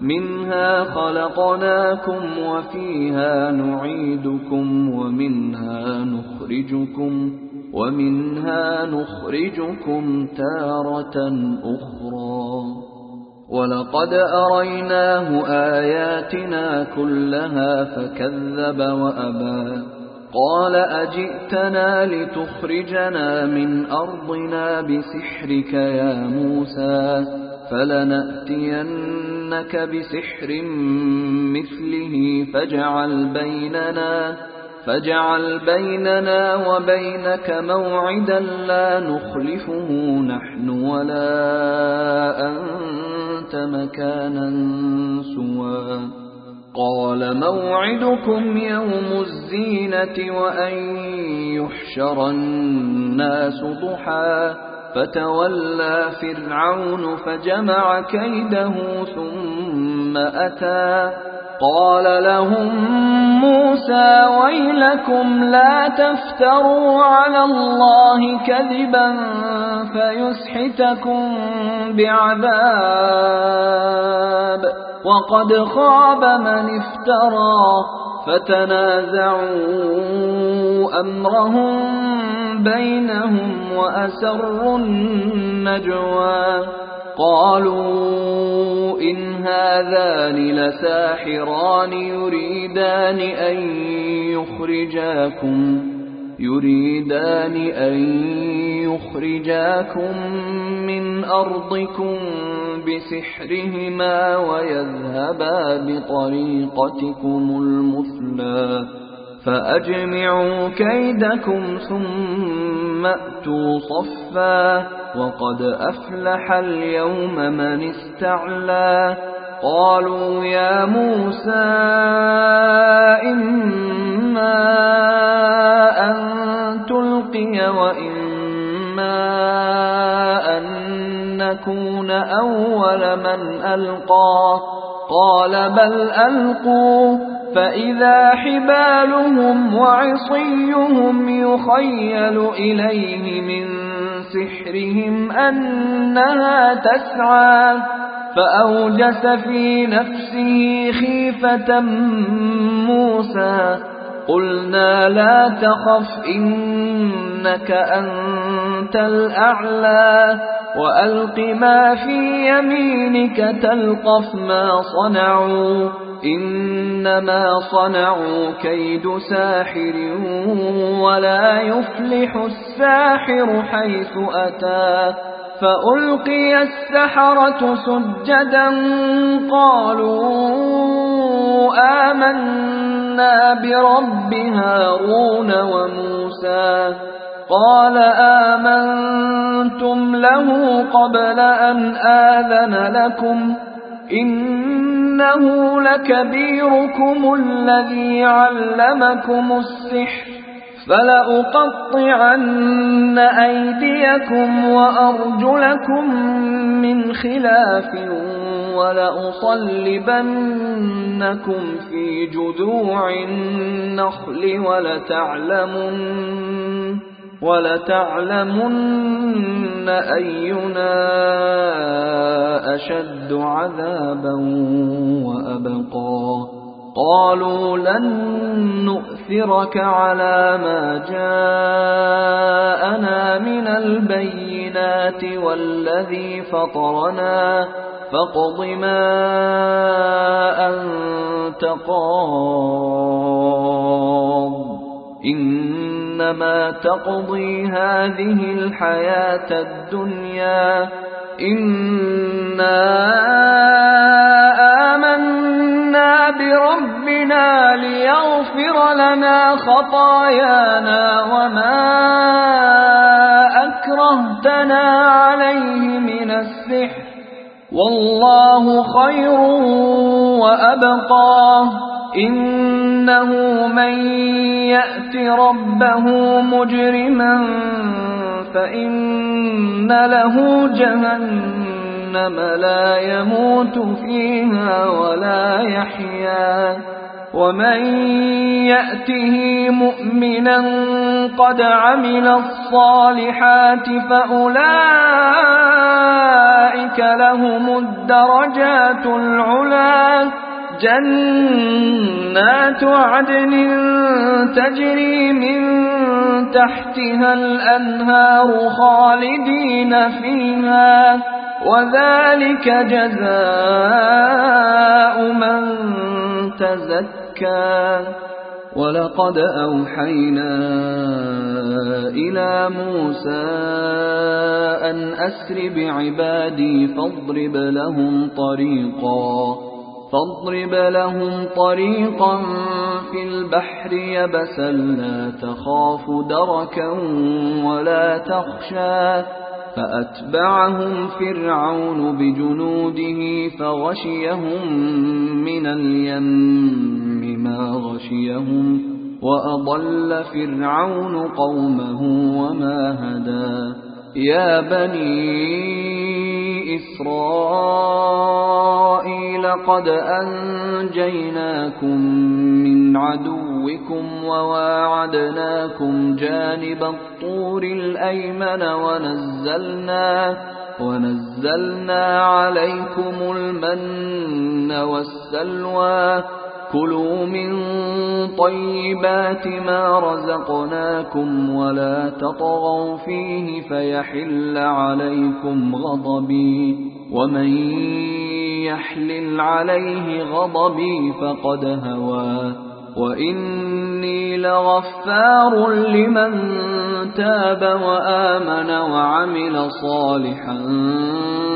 منها خلقناكم وفيها نعيدكم ومنها نخرجكم تارة أخرى ولقد أريناه آياتنا كلها فكذب وأبى قال أجئتنا لتخرجنا من أرضنا بسحرك يا موسى فلنأتينك بسحر مثله فاجعل بيننا وبينك موعدا لا نخلفه نحن ولا أنت مكانا سوى قال موعدكم يوم الزينة وأن يحشر الناس ضحى فتولى فرعون فجمع كيده ثم أتى قال لهم موسى ويلكم لا تفتروا على الله كذبا فيسحتكم بعذاب وقد خاب من افترى فتنازعوا أمرهم بينهم وأسروا النجوى قالوا إن هذان لساحران يريدان أن يخرجاكم من أرضكم بسحرهما ويذهبا بطريقتكم المثلى فأجمعوا كيدكم ثم أتوا صفا وقد أفلح اليوم من استعلى قالوا يا موسى إما أن تلقي وإما أن نكون أول من ألقى قال بل ألقوا فإذا حبالهم وعصيهم يخيل إليه من سحرهم أنها تسعى فأوجس في نفسه خيفة موسى قلنا لا تخف إنك أنت الأعلى وألق ما في يمينك تلقف ما صنعوا إنما صنعوا كيد ساحر ولا يفلح الساحر حيث أتى فألقي السحرة سجدا قالوا آمنا برب هارون وموسى قال آمنتم له قبل أن آذن لكم إنه لكبيركم الذي علمكم السحر فلأقطعن أيديكم وأرجلكم من خلاف ولأصلبنكم في جذوع النخل ولتعلمن أينا أشد عذابا وأبقى قالوا لن نؤثرك على ما جاءنا من البينات والذي فطرنا فاقض ما أنت قاض إنما تقضي هذه الحياة الدنيا إنا آمنا بربنا ليغفر لنا خطايانا وما أكرهتنا عليه من السحر والله خير وأبقى إنه من يأت ربه مجرما فإن له جهنم لا يموت فيها ولا يحيا ومن يأته مؤمنا قد عمل الصالحات فأولئك لهم الدرجات العلى جنات عدن تجري من تحتها الأنهار خالدين فيها وذلك جزاء من تزكى ولقد أوحينا إلى موسى أن أسر بعبادي فاضرب لهم طريقا في البحر يبسا لا تخاف دركا ولا تخشى فأتبعهم فرعون بجنوده فغشيهم من اليم ما غشيهم وأضل فرعون قومه وما هدى يا بني إسرائيل قد أنجيناكم من عدوكم وواعدناكم جانب الطور الأيمن ونزلنا عليكم المن والسلوى كلوا من طيبات ما رزقناكم ولا تطغوا فيه فيحل عليكم غضبي ومن يحلل عليه غضبي فقد هوى وإني لغفار لمن تاب وآمن وعمل صالحا